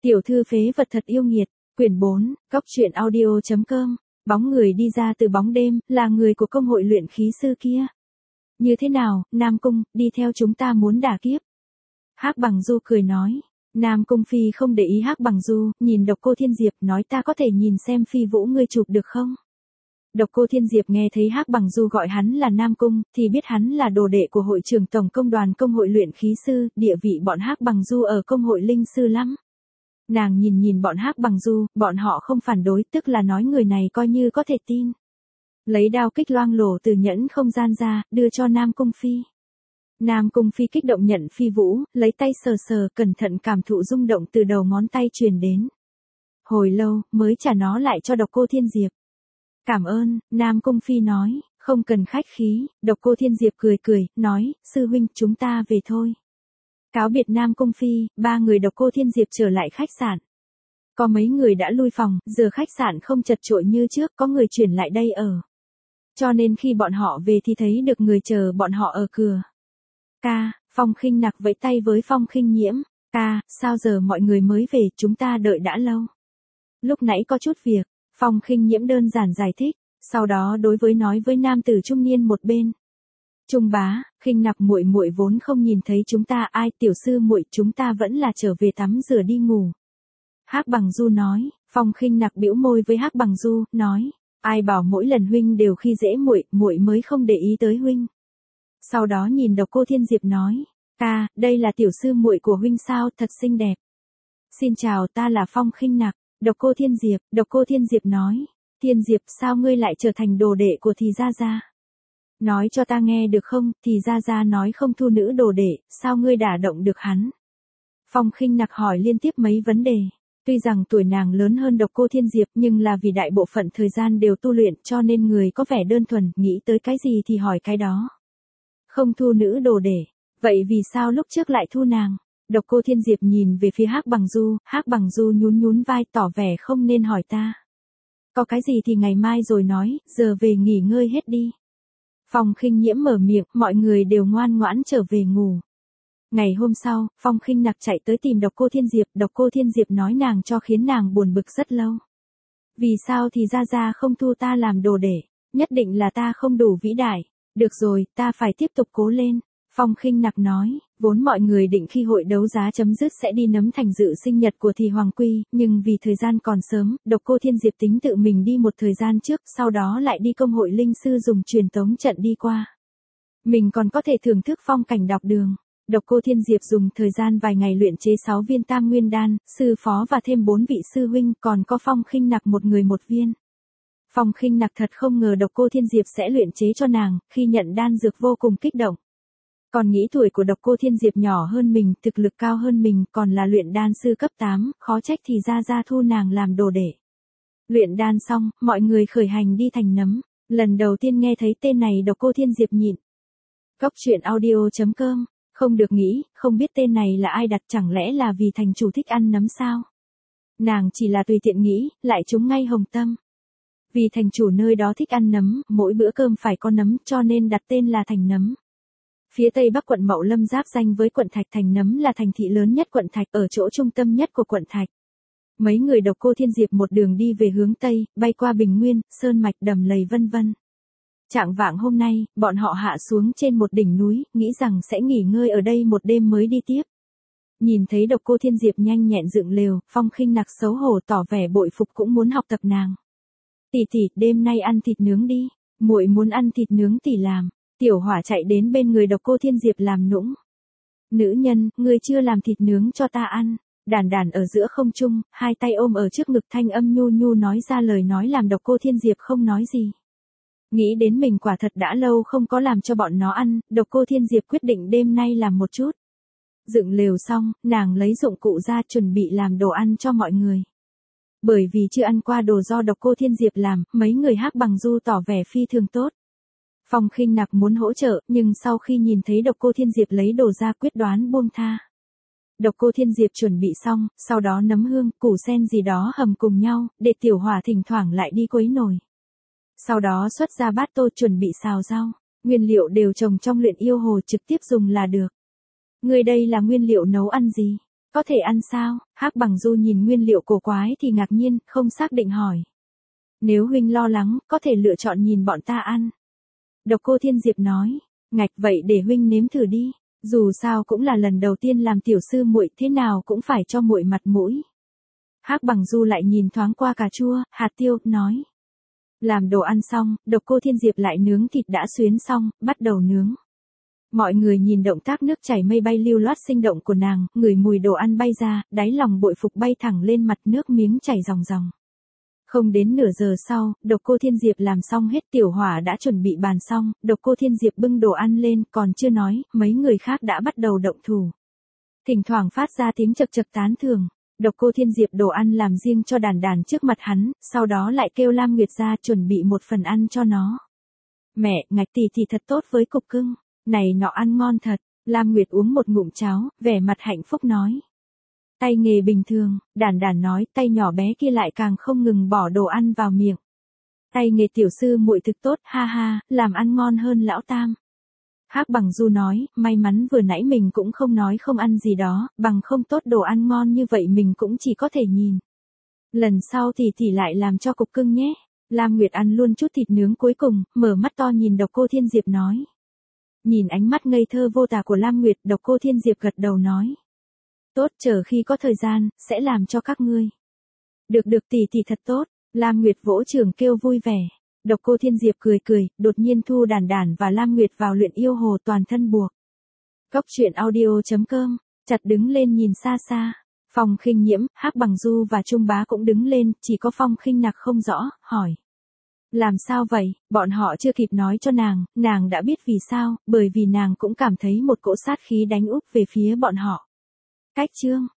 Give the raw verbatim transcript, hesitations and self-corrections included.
Tiểu thư phế vật thật yêu nghiệt, quyển bốn, cóc truyện audio chấm com, bóng người đi ra từ bóng đêm, là người của công hội luyện khí sư kia. Như thế nào, Nam Cung, đi theo chúng ta muốn đả kiếp. Hắc Bằng Du cười nói. Nam Cung Phi không để ý Hắc Bằng Du, nhìn Độc Cô Thiên Diệp nói ta có thể nhìn xem phi vũ ngươi chụp được không? Độc Cô Thiên Diệp nghe thấy Hắc Bằng Du gọi hắn là Nam Cung, thì biết hắn là đồ đệ của hội trưởng tổng công đoàn công hội luyện khí sư, địa vị bọn Hắc Bằng Du ở công hội linh sư lắm. Nàng nhìn nhìn bọn Hắc Bằng Du, bọn họ không phản đối, tức là nói người này coi như có thể tin. Lấy đao kích loang lổ từ nhẫn không gian ra, đưa cho Nam Cung Phi. Nam Cung Phi kích động nhận phi vũ, lấy tay sờ sờ, cẩn thận cảm thụ rung động từ đầu ngón tay truyền đến. Hồi lâu, mới trả nó lại cho Độc Cô Thiên Diệp. Cảm ơn, Nam Cung Phi nói, không cần khách khí. Độc Cô Thiên Diệp cười cười, nói, sư huynh, chúng ta về thôi. Cáo biệt Nam Cung Phi, ba người Độc Cô Thiên Diệp trở lại khách sạn. Có mấy người đã lui phòng, giờ khách sạn không chật chội như trước, có người chuyển lại đây ở. Cho nên khi bọn họ về thì thấy được người chờ bọn họ ở cửa. Ca, Phong Khinh Nặc vẫy tay với Phong Khinh Nhiễm. Ca, sao giờ mọi người mới về, chúng ta đợi đã lâu. Lúc nãy có chút việc, Phong Khinh Nhiễm đơn giản giải thích, sau đó đối với nói với nam tử trung niên một bên. Trung bá, Khinh Nặc muội muội vốn không nhìn thấy chúng ta, ai, tiểu sư muội, chúng ta vẫn là trở về tắm rửa đi ngủ. Hắc Bằng Du nói. Phong Khinh Nặc bĩu môi với Hắc Bằng Du, nói, ai bảo mỗi lần huynh đều khi dễ muội, muội mới không để ý tới huynh. Sau đó nhìn Độc Cô Thiên Diệp nói, ca, đây là tiểu sư muội của huynh sao, thật xinh đẹp. Xin chào, ta là Phong Khinh Nặc. Độc Cô Thiên Diệp. Độc Cô Thiên Diệp nói, Thiên Diệp, sao ngươi lại trở thành đồ đệ của Thì Gia Gia? Nói cho ta nghe được không, Thì Gia Gia nói không thu nữ đồ đệ, sao ngươi đả động được hắn? Phong Khinh Nặc hỏi liên tiếp mấy vấn đề. Tuy rằng tuổi nàng lớn hơn Độc Cô Thiên Diệp nhưng là vì đại bộ phận thời gian đều tu luyện cho nên người có vẻ đơn thuần, nghĩ tới cái gì thì hỏi cái đó. Không thu nữ đồ đệ, vậy vì sao lúc trước lại thu nàng? Độc Cô Thiên Diệp nhìn về phía Hắc Bằng Du, Hắc Bằng Du nhún nhún vai tỏ vẻ không nên hỏi ta. Có cái gì thì ngày mai rồi nói, giờ về nghỉ ngơi hết đi. Phong Khinh Nhiễm mở miệng, mọi người đều ngoan ngoãn trở về ngủ. Ngày hôm sau, Phong Khinh Nặc chạy tới tìm Độc Cô Thiên Diệp, Độc Cô Thiên Diệp nói nàng cho khiến nàng buồn bực rất lâu. Vì sao thì Gia Gia không thu ta làm đồ đệ, nhất định là ta không đủ vĩ đại. Được rồi, ta phải tiếp tục cố lên. Phong Khinh Nặc nói, vốn mọi người định khi hội đấu giá chấm dứt sẽ đi Nấm Thành dự sinh nhật của Thì Hoàng Quy, nhưng vì thời gian còn sớm, Độc Cô Thiên Diệp tính tự mình đi một thời gian trước, sau đó lại đi công hội linh sư dùng truyền tống trận đi qua. Mình còn có thể thưởng thức phong cảnh đọc đường. Độc Cô Thiên Diệp dùng thời gian vài ngày luyện chế sáu viên Tam Nguyên đan, sư phó và thêm bốn vị sư huynh, còn có Phong Khinh Nặc một người một viên. Phong Khinh Nặc thật không ngờ Độc Cô Thiên Diệp sẽ luyện chế cho nàng, khi nhận đan dược vô cùng kích động. Còn nghĩ tuổi của Độc Cô Thiên Diệp nhỏ hơn mình, thực lực cao hơn mình, còn là luyện đan sư cấp tám, khó trách Thì Gia Gia thu nàng làm đồ đệ. Luyện đan xong, mọi người khởi hành đi Thành Nấm. Lần đầu tiên nghe thấy tên này Độc Cô Thiên Diệp nhịn. Cóc truyện audio chấm com, không được nghĩ, không biết tên này là ai đặt, chẳng lẽ là vì thành chủ thích ăn nấm sao? Nàng chỉ là tùy tiện nghĩ, lại trúng ngay hồng tâm. Vì thành chủ nơi đó thích ăn nấm, mỗi bữa cơm phải có nấm, cho nên đặt tên là Thành Nấm. Phía tây bắc quận Mậu Lâm giáp danh với quận Thạch, Thành Nấm là thành thị lớn nhất quận Thạch, ở chỗ trung tâm nhất của quận Thạch. Mấy người Độc Cô Thiên Diệp một đường đi về hướng tây, bay qua Bình Nguyên, Sơn Mạch, Đầm Lầy vân vân. Trạng vạng hôm nay, bọn họ hạ xuống trên một đỉnh núi, nghĩ rằng sẽ nghỉ ngơi ở đây một đêm mới đi tiếp. Nhìn thấy Độc Cô Thiên Diệp nhanh nhẹn dựng lều, Phong Khinh Nặc xấu hổ tỏ vẻ bội phục cũng muốn học tập nàng. Tỷ tỷ, đêm nay ăn thịt nướng đi, muội muốn ăn thịt nướng tỷ làm. Tiểu Hỏa chạy đến bên người Độc Cô Thiên Diệp làm nũng. Nữ nhân, ngươi chưa làm thịt nướng cho ta ăn. Đàn đàn ở giữa không trung, hai tay ôm ở trước ngực, thanh âm nhu nhu nói ra lời nói làm Độc Cô Thiên Diệp không nói gì. Nghĩ đến mình quả thật đã lâu không có làm cho bọn nó ăn, Độc Cô Thiên Diệp quyết định đêm nay làm một chút. Dựng lều xong, nàng lấy dụng cụ ra chuẩn bị làm đồ ăn cho mọi người. Bởi vì chưa ăn qua đồ do Độc Cô Thiên Diệp làm, mấy người Hắc Bằng Du tỏ vẻ phi thường tốt. Phong Khinh Nặc muốn hỗ trợ, nhưng sau khi nhìn thấy Độc Cô Thiên Diệp lấy đồ ra quyết đoán buông tha. Độc Cô Thiên Diệp chuẩn bị xong, sau đó nấm hương, củ sen gì đó hầm cùng nhau, để Tiểu Hỏa thỉnh thoảng lại đi quấy nồi. Sau đó xuất ra bát tô chuẩn bị xào rau, nguyên liệu đều trồng trong luyện yêu hồ trực tiếp dùng là được. Người đây là nguyên liệu nấu ăn gì? Có thể ăn sao? Hắc Bằng Du nhìn nguyên liệu cổ quái thì ngạc nhiên, không xác định hỏi. Nếu huynh lo lắng, có thể lựa chọn nhìn bọn ta ăn. Độc Cô Thiên Diệp nói, ngạch vậy để huynh nếm thử đi, dù sao cũng là lần đầu tiên làm tiểu sư muội, thế nào cũng phải cho muội mặt mũi. Hắc Bằng Du lại nhìn thoáng qua cà chua, hạt tiêu, nói. Làm đồ ăn xong, Độc Cô Thiên Diệp lại nướng thịt đã xuyến xong, bắt đầu nướng. Mọi người nhìn động tác nước chảy mây bay lưu loát sinh động của nàng, ngửi mùi đồ ăn bay ra, đáy lòng bội phục bay thẳng lên mặt, nước miếng chảy ròng ròng. Không đến nửa giờ sau, Độc Cô Thiên Diệp làm xong hết, tiểu hỏa đã chuẩn bị bàn xong, Độc Cô Thiên Diệp bưng đồ ăn lên, còn chưa nói, mấy người khác đã bắt đầu động thủ. Thỉnh thoảng phát ra tiếng chật chật tán thưởng. Độc Cô Thiên Diệp đồ ăn làm riêng cho Đàn Đàn trước mặt hắn, sau đó lại kêu Lam Nguyệt ra chuẩn bị một phần ăn cho nó. Mẹ, ngạch tỷ thì thật tốt với cục cưng, này nọ ăn ngon thật. Lam Nguyệt uống một ngụm cháo, vẻ mặt hạnh phúc nói. Tay nghề bình thường, Đàn Đàn nói, tay nhỏ bé kia lại càng không ngừng bỏ đồ ăn vào miệng. Tay nghề tiểu sư muội thực tốt, ha ha, làm ăn ngon hơn lão tam. Hắc Bằng Du nói, may mắn vừa nãy mình cũng không nói không ăn gì đó, bằng không tốt đồ ăn ngon như vậy mình cũng chỉ có thể nhìn. Lần sau thì tỷ lại làm cho cục cưng nhé. Lam Nguyệt ăn luôn chút thịt nướng cuối cùng, mở mắt to nhìn Độc Cô Thiên Diệp nói. Nhìn ánh mắt ngây thơ vô tà của Lam Nguyệt, Độc Cô Thiên Diệp gật đầu nói. Tốt, chờ khi có thời gian, sẽ làm cho các ngươi. Được được tỷ tỷ thật tốt, Lam Nguyệt vỗ trường kêu vui vẻ. Độc Cô Thiên Diệp cười cười, đột nhiên thu Đàn Đàn và Lam Nguyệt vào luyện yêu hồ toàn thân buộc. Cốc truyện audio chấm com, chặt đứng lên nhìn xa xa. Phong Khinh Nhiễm, Hắc Bằng Du và Trung Bá cũng đứng lên, chỉ có Phong Khinh Nặc không rõ, hỏi. Làm sao vậy? Bọn họ chưa kịp nói cho nàng, nàng đã biết vì sao, bởi vì nàng cũng cảm thấy một cỗ sát khí đánh úp về phía bọn họ. Cách chương